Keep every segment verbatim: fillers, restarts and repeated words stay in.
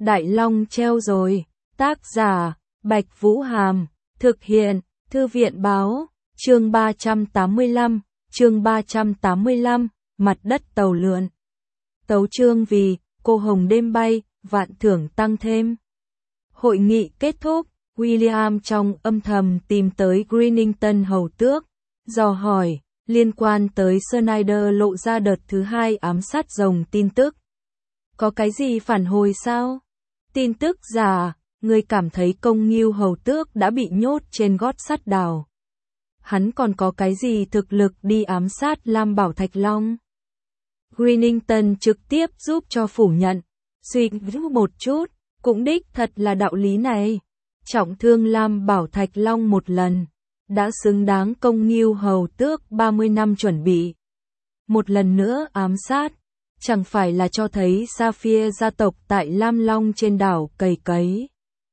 Đại Long treo rồi. Tác giả, Bạch Vũ Hàm. Thực hiện, Thư viện Báo. Chương ba trăm tám mươi lăm, chương ba trăm tám mươi lăm, mặt đất tàu lượn. Tấu chương vì, cô hồng đêm bay, vạn thưởng tăng thêm. Hội nghị kết thúc, William trong âm thầm tìm tới Greenington hầu tước, dò hỏi, liên quan tới Snyder lộ ra đợt thứ hai ám sát rồng tin tức. Có cái gì phản hồi sao? Tin tức giả, người cảm thấy công nghiêu hầu tước đã bị nhốt trên gót sắt đào. Hắn còn có cái gì thực lực đi ám sát Lam Bảo Thạch Long? Greenington trực tiếp giúp cho phủ nhận, suy nghĩ một chút, cũng đích thật là đạo lý này. Trọng thương Lam Bảo Thạch Long một lần, đã xứng đáng công nghiêu hầu tước ba mươi năm chuẩn bị. Một lần nữa ám sát, chẳng phải là cho thấy Sapphire gia tộc tại Lam Long trên đảo cày cấy.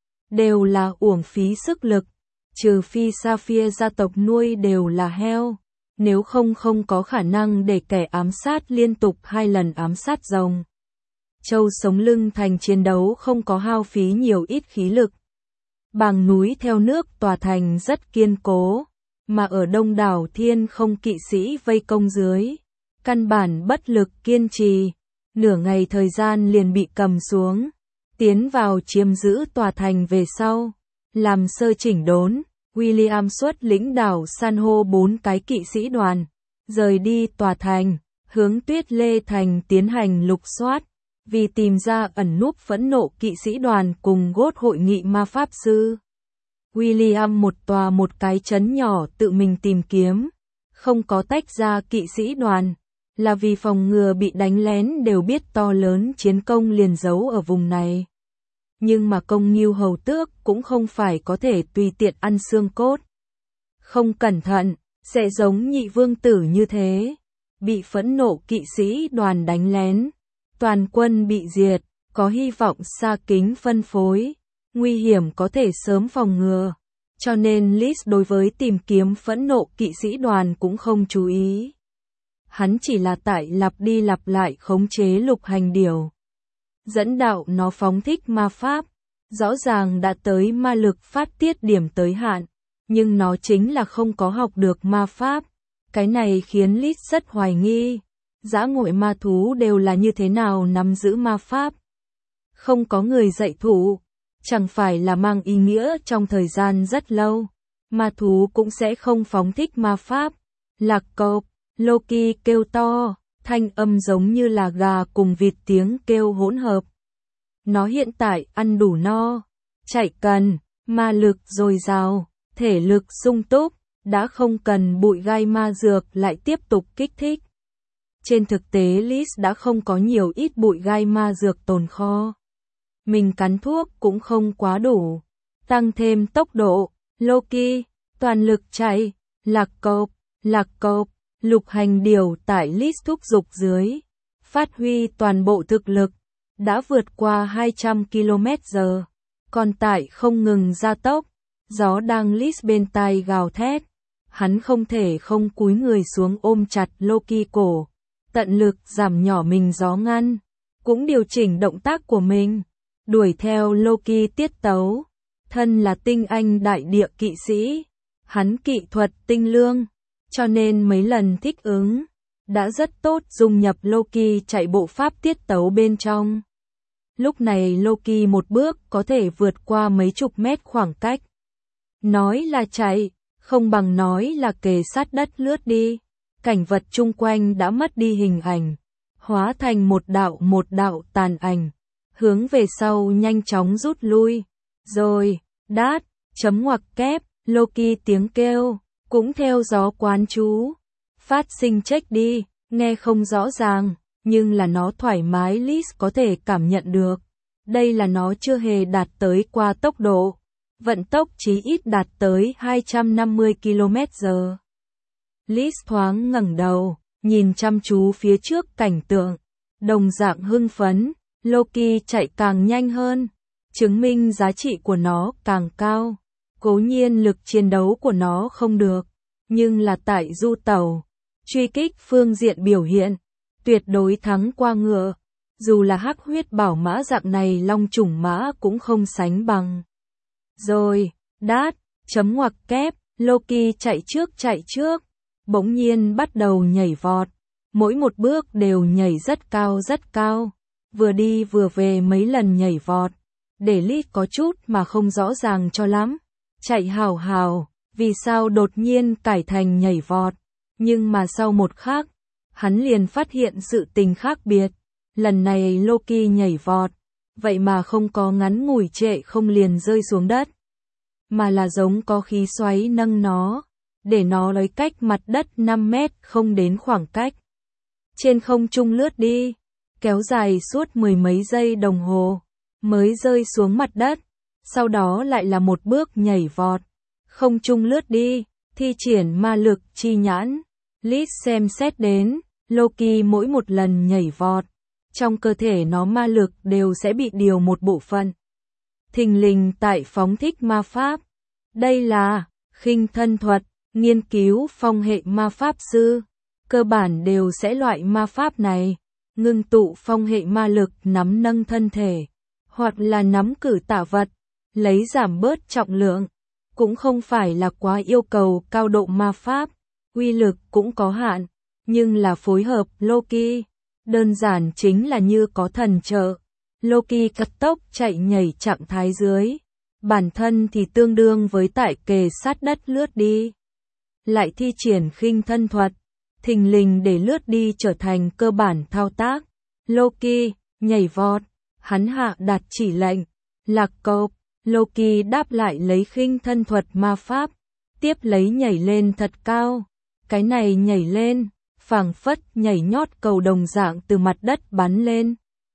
Đều là uổng phí sức lực, trừ phi Sapphire gia tộc nuôi đều là heo, nếu không không có khả năng để kẻ ám sát liên tục hai lần ám sát rồng. Châu sống lưng thành chiến đấu không có hao phí nhiều ít khí lực. Bàng núi theo nước tòa thành rất kiên cố, mà ở đông đảo thiên không kỵ sĩ vây công dưới, căn bản bất lực kiên trì, nửa ngày thời gian liền bị cầm xuống, tiến vào chiếm giữ tòa thành về sau, làm sơ chỉnh đốn. William xuất lĩnh đảo san hô bốn cái kỵ sĩ đoàn, rời đi tòa thành, hướng Tuyết Lê Thành tiến hành lục soát, vì tìm ra ẩn núp phẫn nộ kỵ sĩ đoàn cùng gốt hội nghị ma pháp sư. William một tòa một cái trấn nhỏ tự mình tìm kiếm, không có tách ra kỵ sĩ đoàn, là vì phòng ngừa bị đánh lén, đều biết to lớn chiến công liền giấu ở vùng này. Nhưng mà công nghiêu hầu tước cũng không phải có thể tùy tiện ăn xương cốt. Không cẩn thận, sẽ giống nhị vương tử như thế, bị phẫn nộ kỵ sĩ đoàn đánh lén, toàn quân bị diệt, có hy vọng xa kính phân phối, nguy hiểm có thể sớm phòng ngừa. Cho nên Liz đối với tìm kiếm phẫn nộ kỵ sĩ đoàn cũng không chú ý. Hắn chỉ là tại lặp đi lặp lại khống chế lục hành điểu, dẫn đạo nó phóng thích ma pháp, rõ ràng đã tới ma lực phát tiết điểm tới hạn, nhưng nó chính là không có học được ma pháp. Cái này khiến Liz rất hoài nghi, dã ngoại ma thú đều là như thế nào nắm giữ ma pháp. Không có người dạy thủ, chẳng phải là mang ý nghĩa trong thời gian rất lâu, ma thú cũng sẽ không phóng thích ma pháp. Lạc cộp, Loki kêu to, thanh âm giống như là gà cùng vịt tiếng kêu hỗn hợp. Nó hiện tại ăn đủ no, chạy cần, ma lực dồi dào, thể lực sung túc, đã không cần bụi gai ma dược lại tiếp tục kích thích. Trên thực tế Liz đã không có nhiều ít bụi gai ma dược tồn kho. Mình cắn thuốc cũng không quá đủ. Tăng thêm tốc độ, Loki, toàn lực chạy, lạc cộp, lạc cộp, lục hành điểu tại Liz thúc giục dưới, phát huy toàn bộ thực lực, đã vượt qua hai trăm ki lô mét giờ, còn tại không ngừng gia tốc, gió đang Liz bên tai gào thét, hắn không thể không cúi người xuống ôm chặt Loki cổ, tận lực giảm nhỏ mình gió ngăn, cũng điều chỉnh động tác của mình, đuổi theo Loki tiết tấu. Thân là tinh anh đại địa kỵ sĩ, hắn kỹ thuật tinh lương, cho nên mấy lần thích ứng, đã rất tốt dung nhập Loki chạy bộ pháp tiết tấu bên trong. Lúc này Loki một bước có thể vượt qua mấy chục mét khoảng cách. Nói là chạy, không bằng nói là kề sát đất lướt đi. Cảnh vật chung quanh đã mất đi hình ảnh, hóa thành một đạo một đạo tàn ảnh, hướng về sau nhanh chóng rút lui. Rồi, đát, chấm ngoặc kép, Loki tiếng kêu, cũng theo gió quán chú. Phát sinh check đi, nghe không rõ ràng, nhưng là nó thoải mái Liz có thể cảm nhận được. Đây là nó chưa hề đạt tới qua tốc độ. Vận tốc chí ít đạt tới hai trăm năm mươi ki lô mét giờ. Liz thoáng ngẩng đầu, nhìn chăm chú phía trước cảnh tượng. Đồng dạng hưng phấn, Loki chạy càng nhanh hơn, chứng minh giá trị của nó càng cao. Cố nhiên lực chiến đấu của nó không được, nhưng là tại du tàu, truy kích phương diện biểu hiện, tuyệt đối thắng qua ngựa. dù là hắc huyết bảo mã dạng này long trùng mã cũng không sánh bằng. Rồi, đát, chấm ngoặc kép, Loki chạy trước chạy trước, bỗng nhiên bắt đầu nhảy vọt, mỗi một bước đều nhảy rất cao rất cao, vừa đi vừa về mấy lần nhảy vọt, để Lit có chút mà không rõ ràng cho lắm. Chạy hào hào, vì sao đột nhiên cải thành nhảy vọt, nhưng mà sau một khắc, hắn liền phát hiện sự tình khác biệt, lần này Loki nhảy vọt, vậy mà không có ngắn ngủi trệ không liền rơi xuống đất, mà là giống có khí xoáy nâng nó, để nó lấy cách mặt đất năm mét không đến khoảng cách. Trên không trung lướt đi, kéo dài suốt mười mấy giây đồng hồ, mới rơi xuống mặt đất, sau đó lại là một bước nhảy vọt, không trung lướt đi, thi triển ma lực chi nhãn. Lit xem xét đến, Loki mỗi một lần nhảy vọt, trong cơ thể nó ma lực đều sẽ bị điều một bộ phận. Thình lình tại phóng thích ma pháp. Đây là khinh thân thuật, nghiên cứu phong hệ ma pháp sư, cơ bản đều sẽ loại ma pháp này, ngưng tụ phong hệ ma lực nắm nâng thân thể, hoặc là nắm cử tạ vật, lấy giảm bớt trọng lượng, cũng không phải là quá yêu cầu cao độ ma pháp, uy lực cũng có hạn, nhưng là phối hợp Loki, đơn giản chính là như có thần trợ. Loki cất tốc chạy nhảy trạng thái dưới, bản thân thì tương đương với tại kề sát đất lướt đi. Lại thi triển khinh thân thuật, thình lình để lướt đi trở thành cơ bản thao tác. Loki, nhảy vọt, hắn hạ đạt chỉ lệnh, lạc cộp, Loki đáp lại lấy khinh thân thuật ma pháp, tiếp lấy nhảy lên thật cao, cái này nhảy lên, phảng phất nhảy nhót cầu đồng dạng từ mặt đất bắn lên.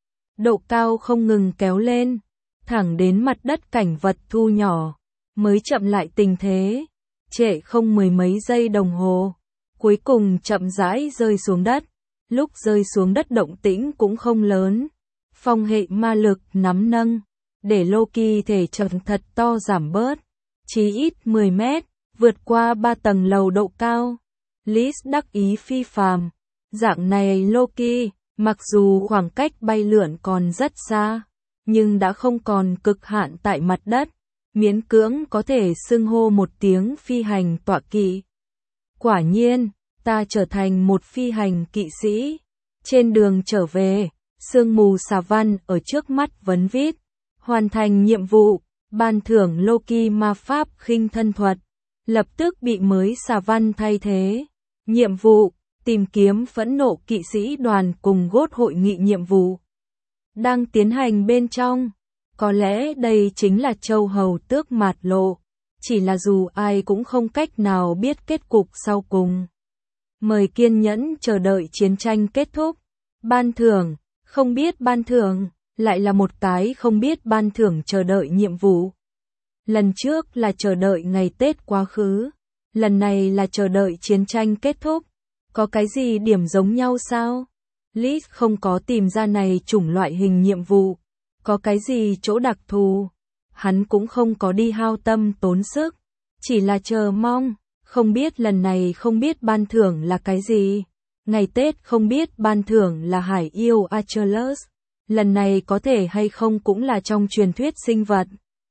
Độ cao không ngừng kéo lên, thẳng đến mặt đất cảnh vật thu nhỏ, mới chậm lại tình thế, trễ không mười mấy giây đồng hồ, cuối cùng chậm rãi rơi xuống đất, lúc rơi xuống đất động tĩnh cũng không lớn, phong hệ ma lực nắm nâng, để Loki thể trọng thật to giảm bớt, chí ít mười mét, vượt qua ba tầng lầu độ cao. Lit đắc ý phi phàm, dạng này Loki, mặc dù khoảng cách bay lượn còn rất xa, nhưng đã không còn cực hạn tại mặt đất, miễn cưỡng có thể xưng hô một tiếng phi hành tọa kỵ. Quả nhiên, ta trở thành một phi hành kỵ sĩ. Trên đường trở về, sương mù xà văn ở trước mắt vấn vít, hoàn thành nhiệm vụ, ban thưởng Loki ma pháp khinh thân thuật, lập tức bị mới xà văn thay thế. Nhiệm vụ, tìm kiếm phẫn nộ kỵ sĩ đoàn cùng gốt hội nghị nhiệm vụ đang tiến hành bên trong. Có lẽ đây chính là châu hầu tước mạt lộ, chỉ là dù ai cũng không cách nào biết kết cục sau cùng. Mời kiên nhẫn chờ đợi chiến tranh kết thúc. Ban thưởng, không biết ban thưởng, lại là một cái không biết ban thưởng chờ đợi nhiệm vụ. Lần trước là chờ đợi ngày Tết quá khứ, lần này là chờ đợi chiến tranh kết thúc. Có cái gì điểm giống nhau sao? Lit không có tìm ra này chủng loại hình nhiệm vụ. Có cái gì chỗ đặc thù? Hắn cũng không có đi hao tâm tốn sức. Chỉ là chờ mong, không biết lần này không biết ban thưởng là cái gì. Ngày Tết không biết ban thưởng là hải yêu Achilles. Lần này có thể hay không cũng là trong truyền thuyết sinh vật.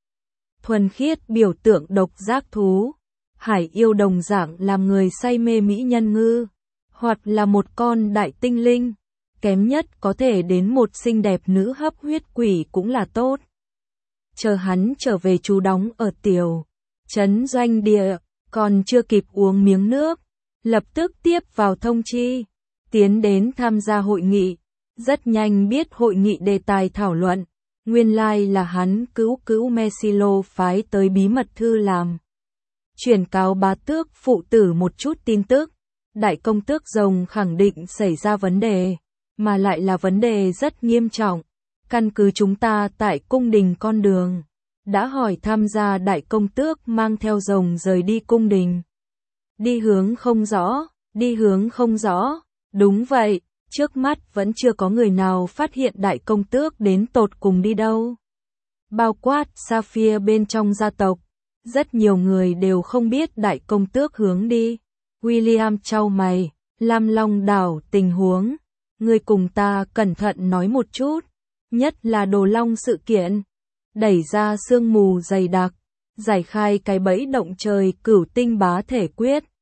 Thuần khiết biểu tượng độc giác thú. Hải yêu đồng dạng làm người say mê mỹ nhân ngư. Hoặc là một con đại tinh linh. Kém nhất có thể đến một xinh đẹp nữ hấp huyết quỷ cũng là tốt. Chờ hắn trở về trú đóng ở tiểu trấn doanh địa, còn chưa kịp uống miếng nước, lập tức tiếp vào thông chi, tiến đến tham gia hội nghị. Rất nhanh biết hội nghị đề tài thảo luận, nguyên lai like là hắn cứu cứu Mesilo phái tới bí mật thư làm. Chuyển cáo bá tước phụ tử một chút tin tức, đại công tước rồng khẳng định xảy ra vấn đề, mà lại là vấn đề rất nghiêm trọng. Căn cứ chúng ta tại cung đình con đường, đã hỏi tham gia đại công tước mang theo rồng rời đi cung đình. Đi hướng không rõ, đi hướng không rõ, đúng vậy, trước mắt vẫn chưa có người nào phát hiện đại công tước đến tột cùng đi đâu. Bao quát Sapphire bên trong gia tộc, rất nhiều người đều không biết đại công tước hướng đi. William chau mày, Lam Long đảo tình huống, ngươi cùng ta cẩn thận nói một chút, nhất là Đồ Long sự kiện. Đẩy ra sương mù dày đặc, giải khai cái bẫy động trời cửu tinh bá thể quyết.